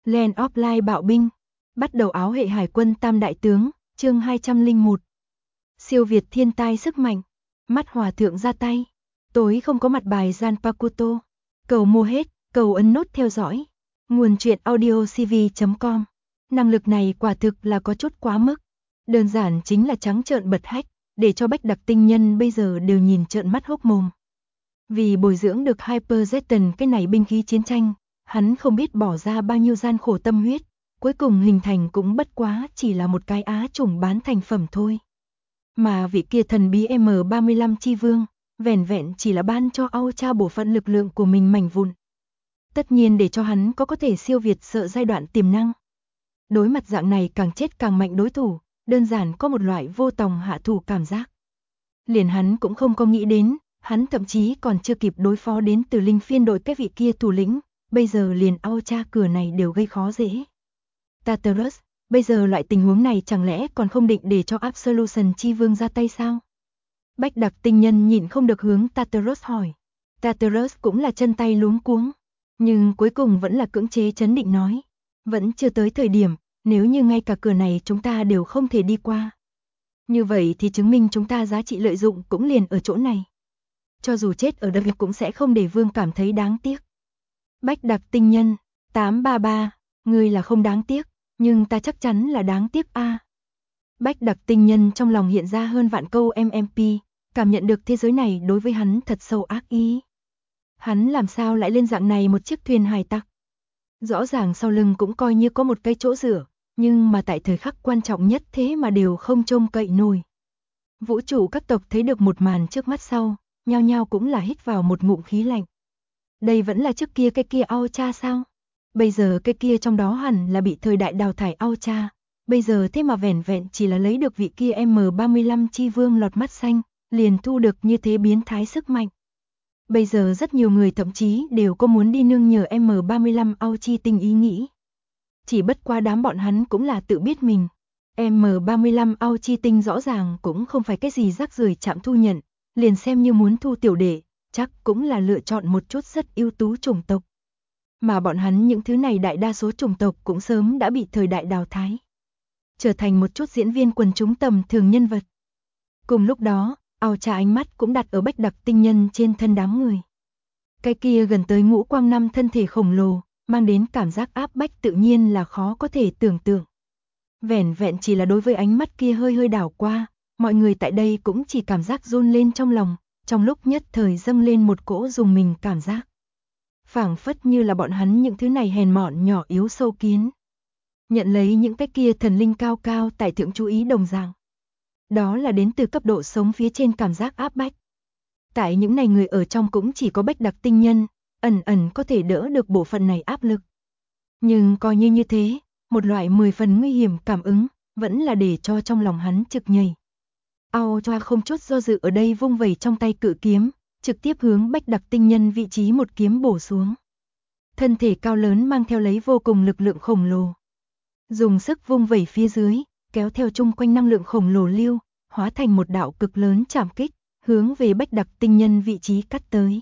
Land of Light bạo binh. Bắt đầu áo hệ hải quân tam đại tướng, chương 201. Siêu việt thiên tai sức mạnh. Mắt hòa thượng ra tay. Tối không có mặt bài Zanpakuto. Cầu mua hết, cầu ấn nút theo dõi. Nguồn truyện audiocv.com. Năng lực này quả thực là có chút quá mức. Đơn giản chính là trắng trợn bật hách, để cho bách đặc tinh nhân bây giờ đều nhìn trợn mắt hốc mồm. Vì bồi dưỡng được Hyper Zeton cái này binh khí chiến tranh, hắn không biết bỏ ra bao nhiêu gian khổ tâm huyết, cuối cùng hình thành cũng bất quá chỉ là một cái á chủng bán thành phẩm thôi. Mà vị kia thần bí M35 chi vương, vẻn vẹn chỉ là ban cho Aucha bộ phận lực lượng của mình mảnh vụn. Tất nhiên để cho hắn có thể siêu việt sợ giai đoạn tiềm năng. Đối mặt dạng này càng chết càng mạnh đối thủ, đơn giản có một loại vô tòng hạ thủ cảm giác. Liền hắn cũng không có nghĩ đến, hắn thậm chí còn chưa kịp đối phó đến từ linh phiên đội cái vị kia thủ lĩnh, bây giờ liền Aucha cửa này đều gây khó dễ. Tartarus, bây giờ loại tình huống này chẳng lẽ còn không định để cho Absolution chi vương ra tay sao? Bách đặc tinh nhân nhịn không được hướng Tartarus hỏi. Tartarus cũng là chân tay luống cuống, nhưng cuối cùng vẫn là cưỡng chế trấn định nói. Vẫn chưa tới thời điểm, nếu như ngay cả cửa này chúng ta đều không thể đi qua. Như vậy thì chứng minh chúng ta giá trị lợi dụng cũng liền ở chỗ này. Cho dù chết ở đây cũng sẽ không để vương cảm thấy đáng tiếc. Bách đặc tinh nhân, 833, ngươi là không đáng tiếc, nhưng ta chắc chắn là đáng tiếc a. Bách đặc tinh nhân trong lòng hiện ra hơn vạn câu MMP, cảm nhận được thế giới này đối với hắn thật sâu ác ý. Hắn làm sao lại lên dạng này một chiếc thuyền hải tặc? Rõ ràng sau lưng cũng coi như có một cái chỗ dựa, nhưng mà tại thời khắc quan trọng nhất thế mà đều không trông cậy nổi. Vũ trụ các tộc thấy được một màn trước mắt sau, nhao nhao cũng là hít vào một ngụm khí lạnh. Đây vẫn là trước kia cái kia Aucha sao? Bây giờ cái kia trong đó hẳn là bị thời đại đào thải Aucha, bây giờ thế mà vẻn vẹn chỉ là lấy được vị kia M35 chi vương lọt mắt xanh, liền thu được như thế biến thái sức mạnh. Bây giờ rất nhiều người thậm chí đều có muốn đi nương nhờ M35 Auchi tinh ý nghĩ. Chỉ bất qua đám bọn hắn cũng là tự biết mình. M35 Auchi tinh rõ ràng cũng không phải cái gì rác rưởi chạm thu nhận, liền xem như muốn thu tiểu đệ, chắc cũng là lựa chọn một chút rất ưu tú chủng tộc. Mà bọn hắn những thứ này đại đa số chủng tộc cũng sớm đã bị thời đại đào thái. Trở thành một chút diễn viên quần chúng tầm thường nhân vật. Cùng lúc đó, Aucha ánh mắt cũng đặt ở bách đặc tinh nhân trên thân đám người. Cái kia gần tới ngũ quang năm thân thể khổng lồ, mang đến cảm giác áp bách tự nhiên là khó có thể tưởng tượng. Vẻn vẹn chỉ là đối với ánh mắt kia hơi hơi đảo qua, mọi người tại đây cũng chỉ cảm giác run lên trong lòng, trong lúc nhất thời dâng lên một cỗ dùng mình cảm giác. Phảng phất như là bọn hắn những thứ này hèn mọn nhỏ yếu sâu kiến. Nhận lấy những cái kia thần linh cao cao tại thượng chú ý đồng dạng. Đó là đến từ cấp độ sống phía trên cảm giác áp bách. Tại những này người ở trong cũng chỉ có bách đặc tinh nhân, ẩn ẩn có thể đỡ được bộ phận này áp lực. Nhưng coi như thế, một loại 10 phần nguy hiểm cảm ứng, vẫn là để cho trong lòng hắn trực nhảy. Aucha không chút do dự ở đây vung vẩy trong tay cự kiếm, trực tiếp hướng bách đặc tinh nhân vị trí một kiếm bổ xuống. Thân thể cao lớn mang theo lấy vô cùng lực lượng khổng lồ. Dùng sức vung vẩy phía dưới, kéo theo chung quanh năng lượng khổng lồ lưu, hóa thành một đạo cực lớn chạm kích, hướng về bách đặc tinh nhân vị trí cắt tới.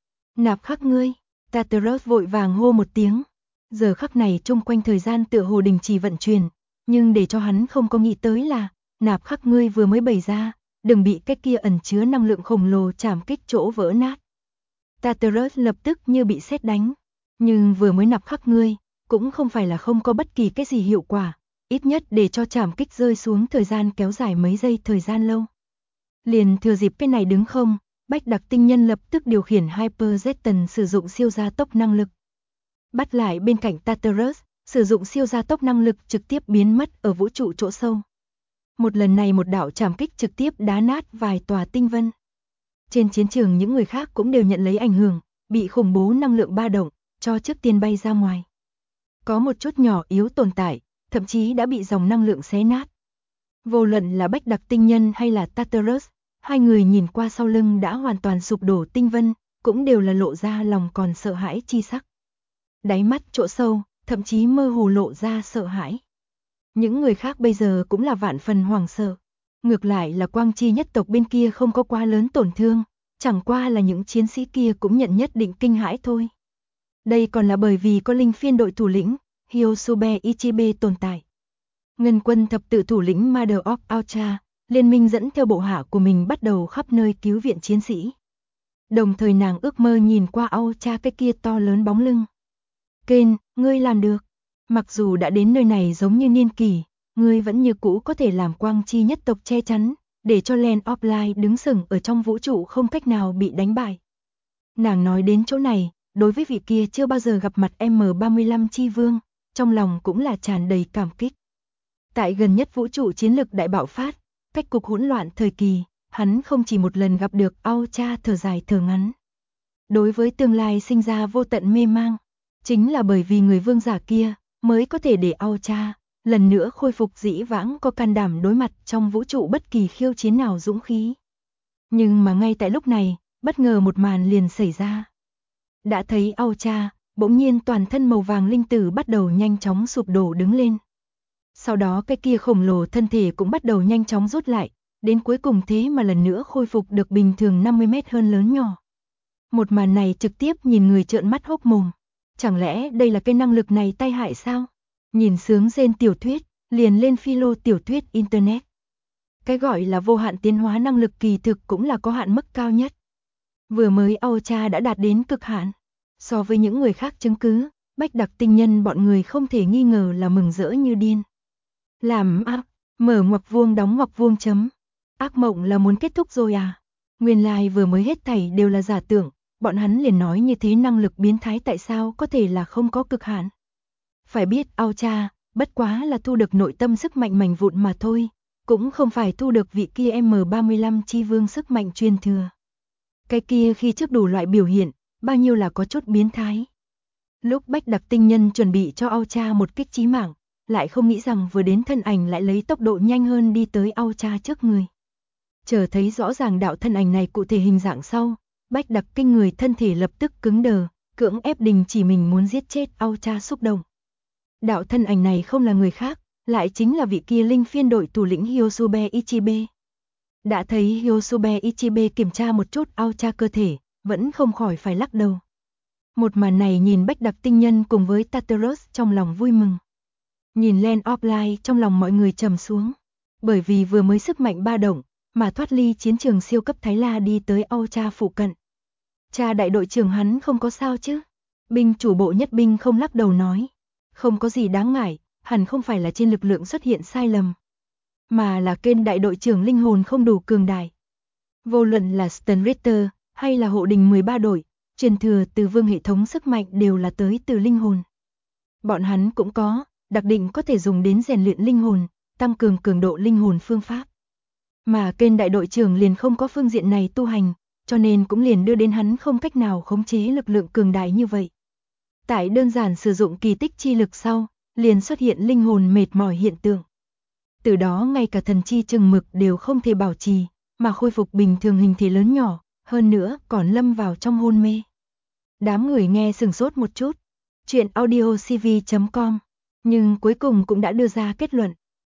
Nạp khắc ngươi, Tartarus vội vàng hô một tiếng. Giờ khắc này chung quanh thời gian tựa hồ đình chỉ vận chuyển, nhưng để cho hắn không có nghĩ tới là, nạp khắc ngươi vừa mới bày ra, đừng bị cái kia ẩn chứa năng lượng khổng lồ chạm kích chỗ vỡ nát. Tartarus lập tức như bị sét đánh, nhưng vừa mới nạp khắc ngươi, cũng không phải là không có bất kỳ cái gì hiệu quả, ít nhất để cho chạm kích rơi xuống thời gian kéo dài mấy giây thời gian lâu. Liền thừa dịp cái này đứng không, bách đặc tinh nhân lập tức điều khiển Hyper Zeton sử dụng siêu gia tốc năng lực. Bắt lại bên cạnh Tartarus, sử dụng siêu gia tốc năng lực trực tiếp biến mất ở vũ trụ chỗ sâu. Một lần này một đạo chạm kích trực tiếp đá nát vài tòa tinh vân. Trên chiến trường những người khác cũng đều nhận lấy ảnh hưởng, bị khủng bố năng lượng ba động, cho trước tiên bay ra ngoài. Có một chút nhỏ yếu tồn tại, thậm chí đã bị dòng năng lượng xé nát. Vô luận là bách đặc tinh nhân hay là Tartarus, hai người nhìn qua sau lưng đã hoàn toàn sụp đổ tinh vân, cũng đều là lộ ra lòng còn sợ hãi chi sắc. Đáy mắt chỗ sâu, thậm chí mơ hồ lộ ra sợ hãi. Những người khác bây giờ cũng là vạn phần hoảng sợ. Ngược lại là Quang Chi nhất tộc bên kia không có quá lớn tổn thương, chẳng qua là những chiến sĩ kia cũng nhận nhất định kinh hãi thôi. Đây còn là bởi vì có linh phiên đội thủ lĩnh, Hyosube Ichibe tồn tại. Ngân quân thập tự thủ lĩnh Mother of Ultra, liên minh dẫn theo bộ hạ của mình bắt đầu khắp nơi cứu viện chiến sĩ. Đồng thời nàng ước mơ nhìn qua Ultra cái kia to lớn bóng lưng. Ken, ngươi làm được. Mặc dù đã đến nơi này giống như niên kỷ, ngươi vẫn như cũ có thể làm quang chi nhất tộc che chắn, để cho Land of Light đứng sừng ở trong vũ trụ không cách nào bị đánh bại. Nàng nói đến chỗ này, đối với vị kia chưa bao giờ gặp mặt M35 chi vương, trong lòng cũng là tràn đầy cảm kích. Tại gần nhất vũ trụ chiến lực đại bạo phát, cách cục hỗn loạn thời kỳ, hắn không chỉ một lần gặp được Ultra thở dài thở ngắn. Đối với tương lai sinh ra vô tận mê mang, chính là bởi vì người vương giả kia mới có thể để Ultra lần nữa khôi phục dĩ vãng có can đảm đối mặt trong vũ trụ bất kỳ khiêu chiến nào dũng khí. Nhưng mà ngay tại lúc này, bất ngờ một màn liền xảy ra. Đã thấy Ultra, bỗng nhiên toàn thân màu vàng linh tử bắt đầu nhanh chóng sụp đổ đứng lên. Sau đó cái kia khổng lồ thân thể cũng bắt đầu nhanh chóng rút lại, đến cuối cùng thế mà lần nữa khôi phục được bình thường 50 mét hơn lớn nhỏ. Một màn này trực tiếp nhìn người trợn mắt hốc mồm. Chẳng lẽ đây là cái năng lực này tai hại sao? Nhìn sướng rên tiểu thuyết, liền lên philo tiểu thuyết Internet. Cái gọi là vô hạn tiến hóa năng lực kỳ thực cũng là có hạn mức cao nhất. Vừa mới Ultra đã đạt đến cực hạn. So với những người khác chứng cứ, Bách Đặc tinh nhân bọn người không thể nghi ngờ là mừng rỡ như điên. Làm ác, mở ngoặc vuông đóng ngoặc vuông chấm. Ác mộng là muốn kết thúc rồi à? Nguyên lai vừa mới hết thảy đều là giả tưởng, bọn hắn liền nói như thế năng lực biến thái tại sao có thể là không có cực hạn. Phải biết Ultra, bất quá là thu được nội tâm sức mạnh mảnh vụn mà thôi, cũng không phải thu được vị kia M35 chi vương sức mạnh truyền thừa. Cái kia khi trước đủ loại biểu hiện, bao nhiêu là có chút biến thái. Lúc Bách Đặc tinh nhân chuẩn bị cho Ultra một kích chí mạng, lại không nghĩ rằng vừa đến thân ảnh lại lấy tốc độ nhanh hơn đi tới Ultra trước người. Chờ thấy rõ ràng đạo thân ảnh này cụ thể hình dạng sau, Bách Đặc kinh người thân thể lập tức cứng đờ, cưỡng ép đình chỉ mình muốn giết chết Ultra xúc động. Đạo thân ảnh này không là người khác, lại chính là vị kia linh phiên đội thủ lĩnh Hyosube Ichibe. Đã thấy Hyosube Ichibe kiểm tra một chút Ultra cơ thể, vẫn không khỏi phải lắc đầu. Một màn này nhìn Bách Đặc tinh nhân cùng với Tartarus trong lòng vui mừng. Nhìn Land of Light trong lòng mọi người trầm xuống. Bởi vì vừa mới sức mạnh ba động, mà thoát ly chiến trường siêu cấp Thái La đi tới Ultra phụ cận. Cha đại đội trưởng hắn không có sao chứ? Binh chủ bộ nhất binh không lắc đầu nói. Không có gì đáng ngại, hẳn không phải là trên lực lượng xuất hiện sai lầm. Mà là kênh đại đội trưởng linh hồn không đủ cường đại. Vô luận là Stan Ritter, hay là hộ đình 13 đội, truyền thừa từ vương hệ thống sức mạnh đều là tới từ linh hồn. Bọn hắn cũng có, đặc định có thể dùng đến rèn luyện linh hồn, tăng cường cường độ linh hồn phương pháp. Mà kênh đại đội trưởng liền không có phương diện này tu hành, cho nên cũng liền đưa đến hắn không cách nào khống chế lực lượng cường đại như vậy. Tại đơn giản sử dụng kỳ tích chi lực sau, liền xuất hiện linh hồn mệt mỏi hiện tượng. Từ đó ngay cả thần chi chừng mực đều không thể bảo trì, mà khôi phục bình thường hình thể lớn nhỏ, hơn nữa còn lâm vào trong hôn mê. Đám người nghe sừng sốt một chút. Chuyện audiocv.com, nhưng cuối cùng cũng đã đưa ra kết luận.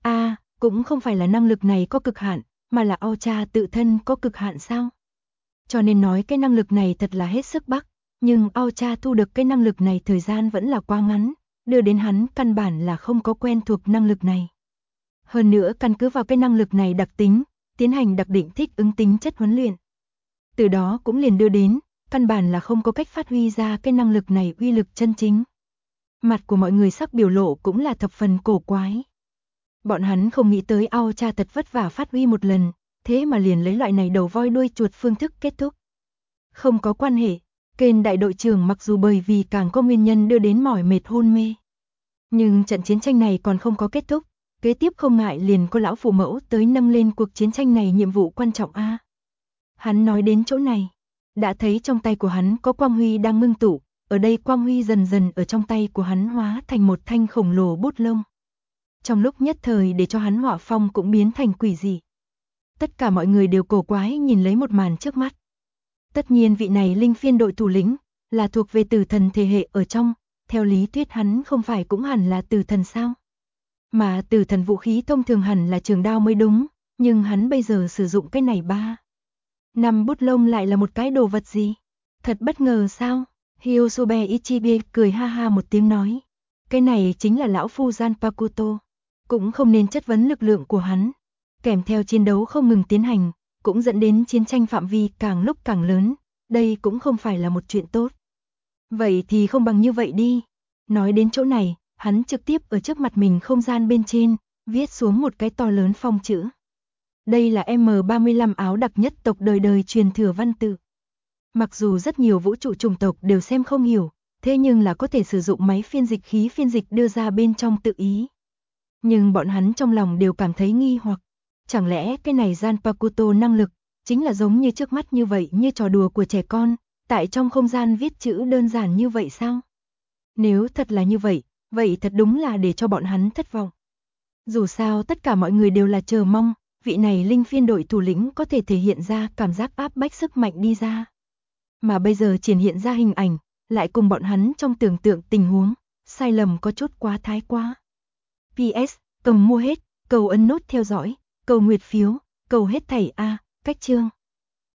Cũng không phải là năng lực này có cực hạn, mà là Ultra tự thân có cực hạn sao? Cho nên nói cái năng lực này thật là hết sức bắc, nhưng Ultra thu được cái năng lực này thời gian vẫn là quá ngắn, đưa đến hắn căn bản là không có quen thuộc năng lực này. Hơn nữa căn cứ vào cái năng lực này đặc tính, tiến hành đặc định thích ứng tính chất huấn luyện. Từ đó cũng liền đưa đến, căn bản là không có cách phát huy ra cái năng lực này uy lực chân chính. Mặt của mọi người sắc biểu lộ cũng là thập phần cổ quái. Bọn hắn không nghĩ tới Ultra thật vất vả phát huy một lần, thế mà liền lấy loại này đầu voi đuôi chuột phương thức kết thúc. Không có quan hệ, kênh đại đội trưởng mặc dù bởi vì càng có nguyên nhân đưa đến mỏi mệt hôn mê. Nhưng trận chiến tranh này còn không có kết thúc, kế tiếp không ngại liền có lão phụ mẫu tới nâng lên cuộc chiến tranh này nhiệm vụ quan trọng a. Hắn nói đến chỗ này, đã thấy trong tay của hắn có quang huy đang ngưng tụ, ở đây quang huy dần dần ở trong tay của hắn hóa thành một thanh khổng lồ bút lông. Trong lúc nhất thời để cho hắn họa phong cũng biến thành quỷ dị. Tất cả mọi người đều cổ quái nhìn lấy một màn trước mắt. Tất nhiên vị này linh phiên đội thủ lĩnh, là thuộc về tử thần thể hệ ở trong, theo lý thuyết hắn không phải cũng hẳn là tử thần sao? Mà tử thần vũ khí thông thường hẳn là trường đao mới đúng, nhưng hắn bây giờ sử dụng cái này 5 bút lông lại là một cái đồ vật gì? Thật bất ngờ sao? Hyosube Ichibe cười ha ha một tiếng nói. Cái này chính là lão phu Zanpakuto. Cũng không nên chất vấn lực lượng của hắn. Kèm theo chiến đấu không ngừng tiến hành, cũng dẫn đến chiến tranh phạm vi càng lúc càng lớn. Đây cũng không phải là một chuyện tốt. Vậy thì không bằng như vậy đi. Nói đến chỗ này, hắn trực tiếp ở trước mặt mình không gian bên trên, viết xuống một cái to lớn phong chữ. Đây là M35 áo đặc nhất tộc đời đời truyền thừa văn tự. Mặc dù rất nhiều vũ trụ chủng tộc đều xem không hiểu, thế nhưng là có thể sử dụng máy phiên dịch khí phiên dịch đưa ra bên trong tự ý. Nhưng bọn hắn trong lòng đều cảm thấy nghi hoặc, chẳng lẽ cái này Zanpakuto năng lực, chính là giống như trước mắt như vậy như trò đùa của trẻ con, tại trong không gian viết chữ đơn giản như vậy sao? Nếu thật là như vậy, vậy thật đúng là để cho bọn hắn thất vọng. Dù sao tất cả mọi người đều là chờ mong, vị này linh phiên đội thủ lĩnh có thể thể hiện ra cảm giác áp bách sức mạnh đi ra. Mà bây giờ triển hiện ra hình ảnh, lại cùng bọn hắn trong tưởng tượng tình huống, sai lầm có chút quá thái quá. PS, cầm mua hết, cầu ấn nút theo dõi, cầu nguyệt phiếu, cầu hết thảy A, cách chương.